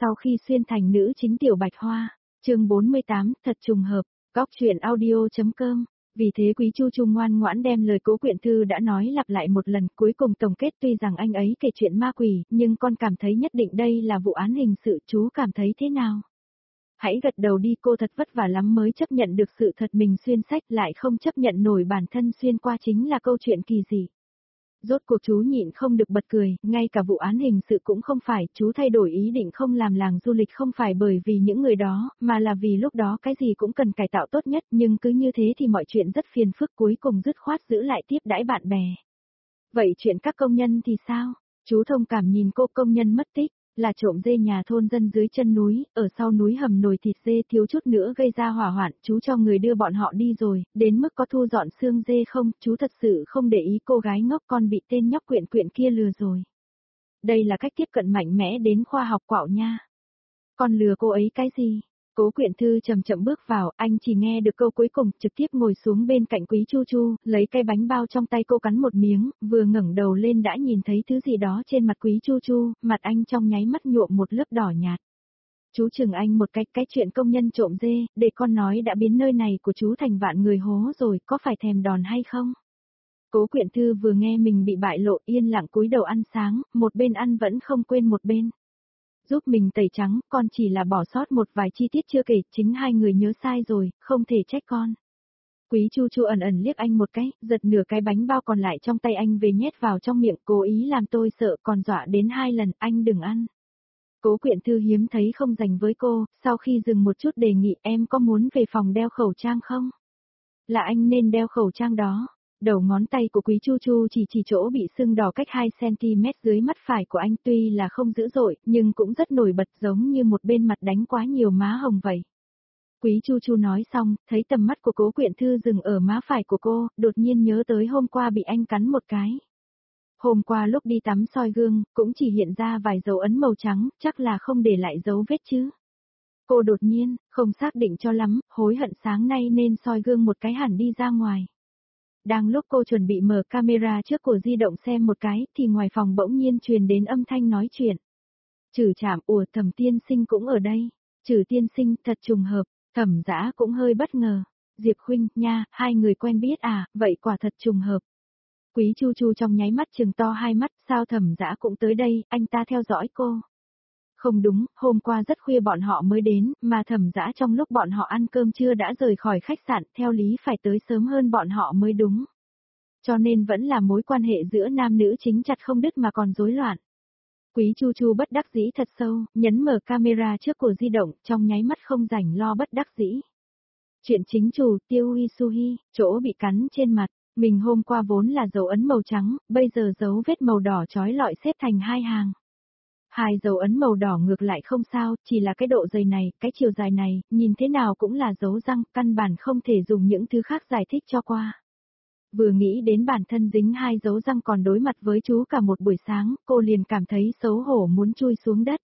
Sau khi xuyên thành nữ chính Tiểu Bạch Hoa, chương 48, thật trùng hợp, góc truyện audio.com. Vì thế Quý Chu Chu ngoan ngoãn đem lời Cố Quyện Thư đã nói lặp lại một lần, cuối cùng tổng kết tuy rằng anh ấy kể chuyện ma quỷ, nhưng con cảm thấy nhất định đây là vụ án hình sự, chú cảm thấy thế nào? Hãy gật đầu đi, cô thật vất vả lắm mới chấp nhận được sự thật mình xuyên sách, lại không chấp nhận nổi bản thân xuyên qua chính là câu chuyện kỳ dị. Rốt cuộc chú nhịn không được bật cười, ngay cả vụ án hình sự cũng không phải, chú thay đổi ý định không làm làng du lịch không phải bởi vì những người đó, mà là vì lúc đó cái gì cũng cần cải tạo tốt nhất, nhưng cứ như thế thì mọi chuyện rất phiền phức, cuối cùng dứt khoát giữ lại tiếp đãi bạn bè. Vậy chuyện các công nhân thì sao? Chú thông cảm nhìn cô, công nhân mất tích, là trộm dê nhà thôn dân dưới chân núi, ở sau núi hầm nồi thịt dê thiếu chút nữa gây ra hỏa hoạn, chú cho người đưa bọn họ đi rồi, đến mức có thu dọn xương dê không, chú thật sự không để ý cô gái ngốc con bị tên nhóc quyện quyện kia lừa rồi. Đây là cách tiếp cận mạnh mẽ đến khoa học quạo nha. Con lừa cô ấy cái gì? Cố Quyện Thư chậm chậm bước vào, anh chỉ nghe được câu cuối cùng, trực tiếp ngồi xuống bên cạnh Quý Chu Chu, lấy cái bánh bao trong tay cô cắn một miếng, vừa ngẩng đầu lên đã nhìn thấy thứ gì đó trên mặt Quý Chu Chu, mặt anh trong nháy mắt nhuộm một lớp đỏ nhạt. Chú chừng anh một cái chuyện công nhân trộm dê, để con nói đã biến nơi này của chú thành vạn người hố rồi, có phải thèm đòn hay không? Cố Quyện Thư vừa nghe mình bị bại lộ, yên lặng cúi đầu ăn sáng, một bên ăn vẫn không quên một bên. Giúp mình tẩy trắng, con chỉ là bỏ sót một vài chi tiết chưa kể, chính hai người nhớ sai rồi, không thể trách con. Quý Chu Chu ẩn ẩn liếc anh một cái, giật nửa cái bánh bao còn lại trong tay anh về nhét vào trong miệng, cố ý làm tôi sợ, còn dọa đến 2 lần, anh đừng ăn. Cố Quyện Thư hiếm thấy không dành với cô, sau khi dừng một chút đề nghị, em có muốn về phòng đeo khẩu trang không? Là anh nên đeo khẩu trang đó. Đầu ngón tay của Quý Chu Chu chỉ chỗ bị sưng đỏ cách 2cm dưới mắt phải của anh, tuy là không dữ dội, nhưng cũng rất nổi bật, giống như một bên mặt đánh quá nhiều má hồng vậy. Quý Chu Chu nói xong, thấy tầm mắt của Cố Quyện Thư dừng ở má phải của cô, đột nhiên nhớ tới hôm qua bị anh cắn một cái. Hôm qua lúc đi tắm soi gương, cũng chỉ hiện ra vài dấu ấn màu trắng, chắc là không để lại dấu vết chứ. Cô đột nhiên, không xác định cho lắm, hối hận sáng nay nên soi gương một cái hẳn đi ra ngoài. Đang lúc cô chuẩn bị mở camera trước của di động xem một cái, thì ngoài phòng bỗng nhiên truyền đến âm thanh nói chuyện. Trử Trạm, ủa Thẩm tiên sinh cũng ở đây. Trử tiên sinh, thật trùng hợp. Thẩm Dã cũng hơi bất ngờ. Diệp huynh, nha, hai người quen biết à, vậy quả thật trùng hợp. Quý Chu Chu trong nháy mắt trừng to hai mắt, sao Thẩm Dã cũng tới đây, anh ta theo dõi cô. Không đúng, hôm qua rất khuya bọn họ mới đến, mà Thẩm Dã trong lúc bọn họ ăn cơm trưa đã rời khỏi khách sạn, theo lý phải tới sớm hơn bọn họ mới đúng. Cho nên vẫn là mối quan hệ giữa nam nữ chính chặt không đứt mà còn rối loạn. Quý Chu Chu bất đắc dĩ thật sâu, nhấn mở camera trước của di động, trong nháy mắt không rảnh lo bất đắc dĩ. Chuyện chính chủ, Tiêu Huy Suhi, chỗ bị cắn trên mặt, mình hôm qua vốn là dấu ấn màu trắng, bây giờ dấu vết màu đỏ chói lọi xếp thành 2 hàng. 2 dấu ấn màu đỏ ngược lại không sao, chỉ là cái độ dày này, cái chiều dài này, nhìn thế nào cũng là dấu răng, căn bản không thể dùng những thứ khác giải thích cho qua. Vừa nghĩ đến bản thân dính 2 dấu răng còn đối mặt với chú cả một buổi sáng, cô liền cảm thấy xấu hổ muốn chui xuống đất.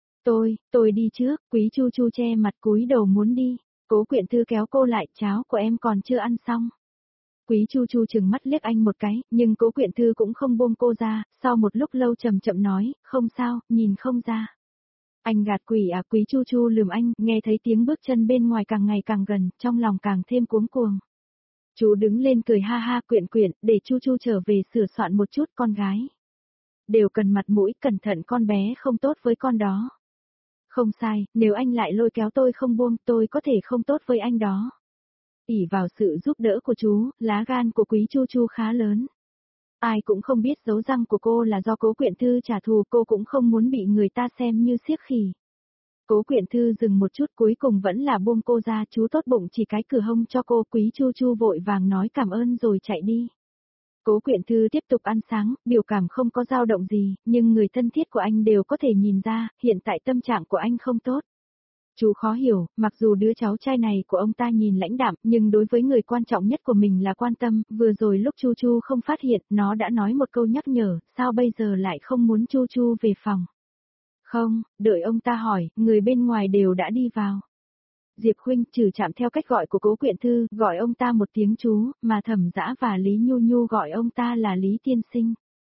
Tôi đi trước, Quý Chu Chu che mặt cúi đầu muốn đi. Cố Quyện Thư kéo cô lại, cháo của em còn chưa ăn xong. Quý Chu Chu trừng mắt liếc anh một cái, nhưng Cố Quyện Thư cũng không buông cô ra, sau một lúc lâu chậm chậm nói, không sao, nhìn không ra. Anh gạt quỷ à? Quý Chu Chu lườm anh, nghe thấy tiếng bước chân bên ngoài càng ngày càng gần, trong lòng càng thêm cuống cuồng. Chú đứng lên cười ha ha, Quyện Quyện, để Chu Chu trở về sửa soạn một chút, con gái. Đều cần mặt mũi, cẩn thận con bé không tốt với con đó. Không sai, nếu anh lại lôi kéo tôi không buông, tôi có thể không tốt với anh đó. Ỷ vào sự giúp đỡ của chú, lá gan của Quý Chu Chu khá lớn. Ai cũng không biết dấu răng của cô là do Cố Quyện Thư trả thù, cô cũng không muốn bị người ta xem như xiếc khỉ. Cố Quyện Thư dừng một chút, cuối cùng vẫn là buông cô ra, chú tốt bụng chỉ cái cửa hông cho cô. Quý Chu Chu vội vàng nói cảm ơn rồi chạy đi. Cố Quyện Thư tiếp tục ăn sáng, biểu cảm không có dao động gì, nhưng người thân thiết của anh đều có thể nhìn ra, hiện tại tâm trạng của anh không tốt. Chú khó hiểu, mặc dù đứa cháu trai này của ông ta nhìn lãnh đạm, nhưng đối với người quan trọng nhất của mình là quan tâm, vừa rồi lúc Chu Chu không phát hiện, nó đã nói một câu nhắc nhở, sao bây giờ lại không muốn Chu Chu về phòng. Không, đợi ông ta hỏi, người bên ngoài đều đã đi vào. Diệp huynh, Trử Trạm theo cách gọi của Cố Quyện Thư, gọi ông ta một tiếng chú, mà Thẩm Dã và Lý Nhu Nhu gọi ông ta là Lý tiên sinh.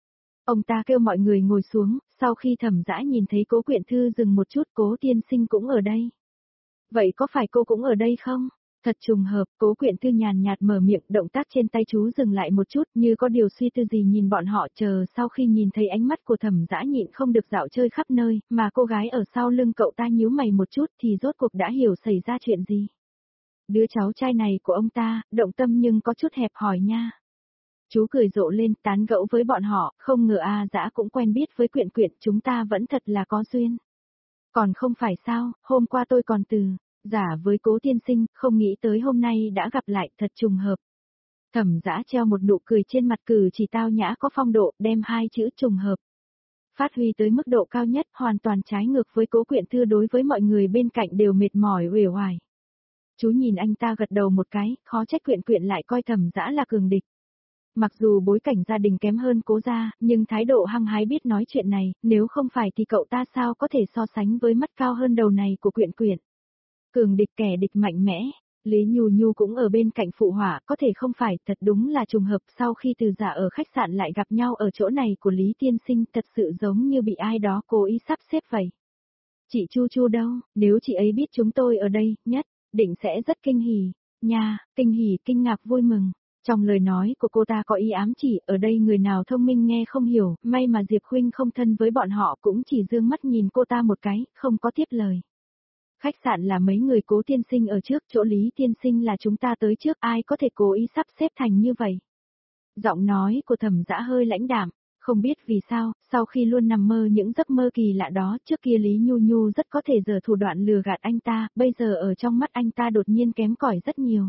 Ông ta kêu mọi người ngồi xuống, sau khi Thẩm Dã nhìn thấy Cố Quyện Thư dừng một chút, Cố tiên sinh cũng ở đây. Vậy có phải cô cũng ở đây không? Thật trùng hợp, Cố Quyện Thư nhàn nhạt mở miệng, động tác trên tay chú dừng lại một chút, như có điều suy tư gì nhìn bọn họ, chờ sau khi nhìn thấy ánh mắt của Thẩm Dã nhịn không được dạo chơi khắp nơi, mà cô gái ở sau lưng cậu ta nhíu mày một chút thì rốt cuộc đã hiểu xảy ra chuyện gì. Đứa cháu trai này của ông ta, động tâm nhưng có chút hẹp hòi nha. Chú cười rộ lên, tán gẫu với bọn họ, không ngờ Dã cũng quen biết với Quyện Quyện, chúng ta vẫn thật là có duyên. Còn không phải sao, hôm qua tôi còn giả với Cố tiên sinh, không nghĩ tới hôm nay đã gặp lại, thật trùng hợp. Thẩm Dã treo một nụ cười trên mặt, cử chỉ tao nhã có phong độ, đem hai chữ trùng hợp phát huy tới mức độ cao nhất, hoàn toàn trái ngược với Cố Quyện Thư, đối với mọi người bên cạnh đều mệt mỏi uể oải. Chú nhìn anh ta gật đầu một cái, khó trách Quyện Quyện lại coi Thẩm Dã là cường địch. Mặc dù bối cảnh gia đình kém hơn Cố gia, nhưng thái độ hăng hái biết nói chuyện này, nếu không phải thì cậu ta sao có thể so sánh với mắt cao hơn đầu này của Quyện Quyện. Cường địch, kẻ địch mạnh mẽ. Lý Nhu Nhu cũng ở bên cạnh phụ họa, có thể không phải, thật đúng là trùng hợp, sau khi Từ Giả ở khách sạn lại gặp nhau ở chỗ này của Lý tiên sinh, thật sự giống như bị ai đó cố ý sắp xếp vậy. Chị Chu Chu đâu, nếu chị ấy biết chúng tôi ở đây, nhất định sẽ rất kinh hỉ. Nha, kinh hỉ, kinh ngạc, vui mừng. Trong lời nói của cô ta có ý ám chỉ, ở đây người nào thông minh nghe không hiểu, may mà Diệp Huynh không thân với bọn họ, cũng chỉ dương mắt nhìn cô ta một cái, không có tiếp lời. Khách sạn là mấy người Cố tiên sinh ở trước, chỗ Lý tiên sinh là chúng ta tới trước, ai có thể cố ý sắp xếp thành như vậy. Giọng nói của Thẩm Dã hơi lãnh đạm, không biết vì sao, sau khi luôn nằm mơ những giấc mơ kỳ lạ đó, trước kia Lý Nhu Nhu rất có thể giở thủ đoạn lừa gạt anh ta, bây giờ ở trong mắt anh ta đột nhiên kém cỏi rất nhiều.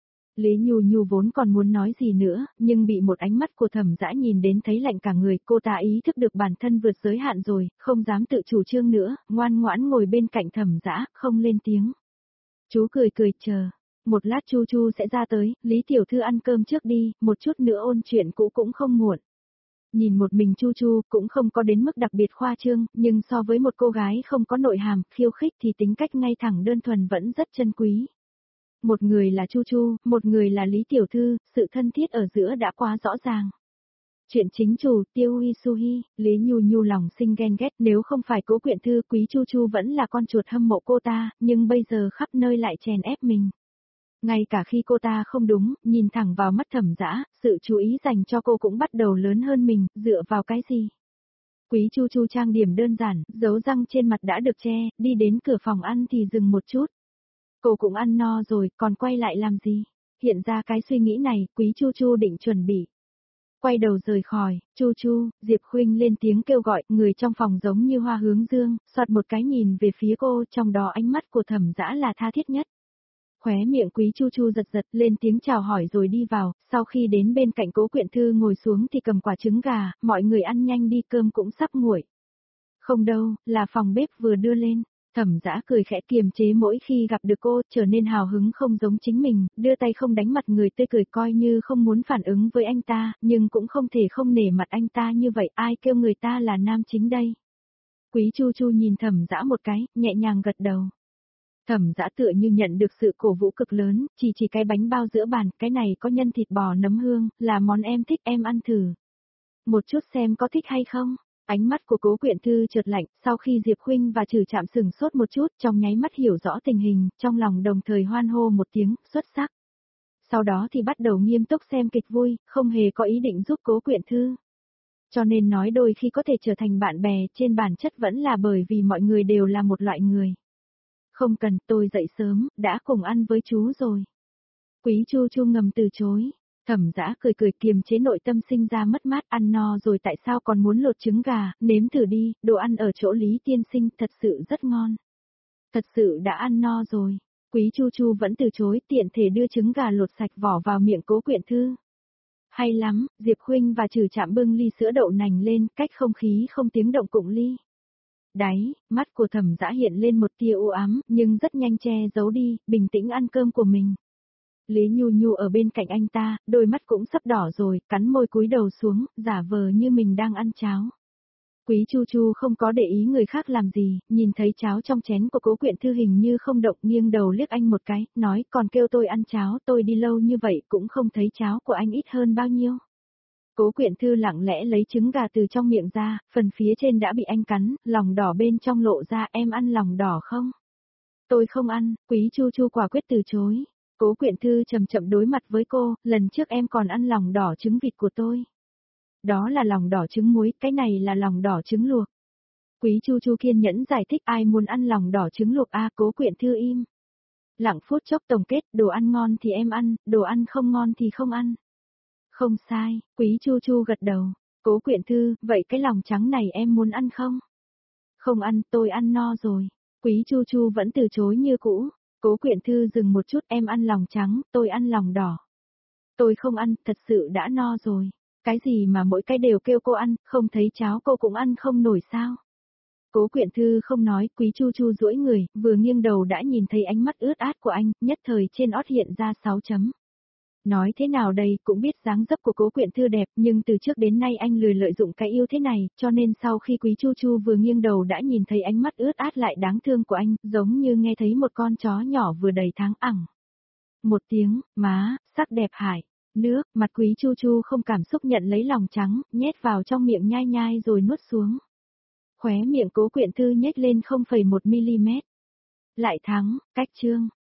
Lý Nhu Nhu vốn còn muốn nói gì nữa, nhưng bị một ánh mắt của Thẩm Dã nhìn đến thấy lạnh cả người, cô ta ý thức được bản thân vượt giới hạn rồi, không dám tự chủ trương nữa, ngoan ngoãn ngồi bên cạnh Thẩm Dã, không lên tiếng. Chú cười cười chờ, một lát Chu Chu sẽ ra tới, Lý tiểu thư ăn cơm trước đi, một chút nữa ôn chuyện cũ cũng không muộn. Nhìn một mình Chu Chu cũng không có đến mức đặc biệt khoa trương, nhưng so với một cô gái không có nội hàm, khiêu khích thì tính cách ngay thẳng đơn thuần vẫn rất chân quý. Một người là Chu Chu, một người là Lý Tiểu Thư, sự thân thiết ở giữa đã quá rõ ràng. Chuyện chính chủ, Tiêu Huy Suhi, Lý Nhu Nhu lòng sinh ghen ghét, nếu không phải Cố Quyện Thư, Quý Chu Chu vẫn là con chuột hâm mộ cô ta, nhưng bây giờ khắp nơi lại chèn ép mình. Ngay cả khi cô ta không đúng, nhìn thẳng vào mắt Thẩm Dã, sự chú ý dành cho cô cũng bắt đầu lớn hơn mình, dựa vào cái gì? Quý Chu Chu trang điểm đơn giản, dấu răng trên mặt đã được che, đi đến cửa phòng ăn thì dừng một chút. Cô cũng ăn no rồi, còn quay lại làm gì? Hiện ra cái suy nghĩ này, Quý Chu Chu định chuẩn bị quay đầu rời khỏi. Chu Chu, Diệp Khuynh lên tiếng kêu gọi, người trong phòng giống như hoa hướng dương, xoạt một cái nhìn về phía cô, trong đó ánh mắt của Thẩm Dã là tha thiết nhất. Khóe miệng Quý Chu Chu giật giật, lên tiếng chào hỏi rồi đi vào, sau khi đến bên cạnh Cố Quyện Thư ngồi xuống thì cầm quả trứng gà, mọi người ăn nhanh đi, cơm cũng sắp nguội. Không đâu, là phòng bếp vừa đưa lên. Thẩm Dã cười khẽ, kiềm chế mỗi khi gặp được cô, trở nên hào hứng không giống chính mình, đưa tay không đánh mặt người, tươi cười, coi như không muốn phản ứng với anh ta, nhưng cũng không thể không nể mặt anh ta như vậy, ai kêu người ta là nam chính đây. Quý Chu Chu nhìn Thẩm Dã một cái, nhẹ nhàng gật đầu. Thẩm Dã tựa như nhận được sự cổ vũ cực lớn, chỉ cái bánh bao giữa bàn, cái này có nhân thịt bò nấm hương, là món em thích, em ăn thử. Một chút xem có thích hay không. Ánh mắt của Cố Quyện Thư chợt lạnh, sau khi Diệp Khuynh và Trử Trạm sừng sốt một chút, trong nháy mắt hiểu rõ tình hình, trong lòng đồng thời hoan hô một tiếng, xuất sắc. Sau đó thì bắt đầu nghiêm túc xem kịch vui, không hề có ý định giúp Cố Quyện Thư. Cho nên nói đôi khi có thể trở thành bạn bè, trên bản chất vẫn là bởi vì mọi người đều là một loại người. Không cần, tôi dậy sớm, đã cùng ăn với chú rồi. Quý Chu Chu ngầm từ chối. Thẩm Dã cười cười, kiềm chế nội tâm sinh ra mất mát, ăn no rồi tại sao còn muốn lột trứng gà, nếm thử đi, đồ ăn ở chỗ Lý tiên sinh thật sự rất ngon. Thật sự đã ăn no rồi. Quý Chu Chu vẫn từ chối, tiện thể đưa trứng gà lột sạch vỏ vào miệng Cố Quyện Thư. Hay lắm, Diệp Khuynh và Trử Trạm bưng ly sữa đậu nành lên, cách không khí không tiếng động cụng ly. Đáy, mắt của Thẩm Dã hiện lên một tia u ám, nhưng rất nhanh che giấu đi, bình tĩnh ăn cơm của mình. Lý Nhu Nhu ở bên cạnh anh ta, đôi mắt cũng sắp đỏ rồi, cắn môi cúi đầu xuống, giả vờ như mình đang ăn cháo. Quý Chu Chu không có để ý người khác làm gì, nhìn thấy cháo trong chén của Cố Quyện Thư hình như không động, nghiêng đầu liếc anh một cái, nói còn kêu tôi ăn cháo, tôi đi lâu như vậy cũng không thấy cháo của anh ít hơn bao nhiêu. Cố Quyện Thư lặng lẽ lấy trứng gà từ trong miệng ra, phần phía trên đã bị anh cắn, lòng đỏ bên trong lộ ra, em ăn lòng đỏ không? Tôi không ăn, Quý Chu Chu quả quyết từ chối. Cố Quyện Thư chậm chậm đối mặt với cô, lần trước em còn ăn lòng đỏ trứng vịt của tôi. Đó là lòng đỏ trứng muối, cái này là lòng đỏ trứng luộc. Quý Chu Chu kiên nhẫn giải thích ai muốn ăn lòng đỏ trứng luộc Cố Quyện Thư im. Lặng phút chốc tổng kết, đồ ăn ngon thì em ăn, đồ ăn không ngon thì không ăn. Không sai, Quý Chu Chu gật đầu. Cố Quyện Thư, vậy cái lòng trắng này em muốn ăn không? Không ăn, tôi ăn no rồi. Quý Chu Chu vẫn từ chối như cũ. Cố Quyện Thư dừng một chút, em ăn lòng trắng, tôi ăn lòng đỏ. Tôi không ăn, thật sự đã no rồi. Cái gì mà mỗi cái đều kêu cô ăn, không thấy cháo cô cũng ăn không nổi sao? Cố Quyện Thư không nói, Quý Chu Chu duỗi người, vừa nghiêng đầu đã nhìn thấy ánh mắt ướt át của anh, nhất thời trên ót hiện ra 6 chấm. Nói thế nào đây, cũng biết dáng dấp của Cố Quyện Thư đẹp, nhưng từ trước đến nay anh lười lợi dụng cái yêu thế này, cho nên sau khi Quý Chu Chu vừa nghiêng đầu đã nhìn thấy ánh mắt ướt át lại đáng thương của anh, giống như nghe thấy một con chó nhỏ vừa đầy tháng ẳng. Một tiếng, má, sắc đẹp hải. Nước, mặt Quý Chu Chu không cảm xúc nhận lấy lòng trắng, nhét vào trong miệng nhai nhai rồi nuốt xuống. Khóe miệng Cố Quyện Thư nhếch lên 0,1 mm. Lại thắng, cách chương.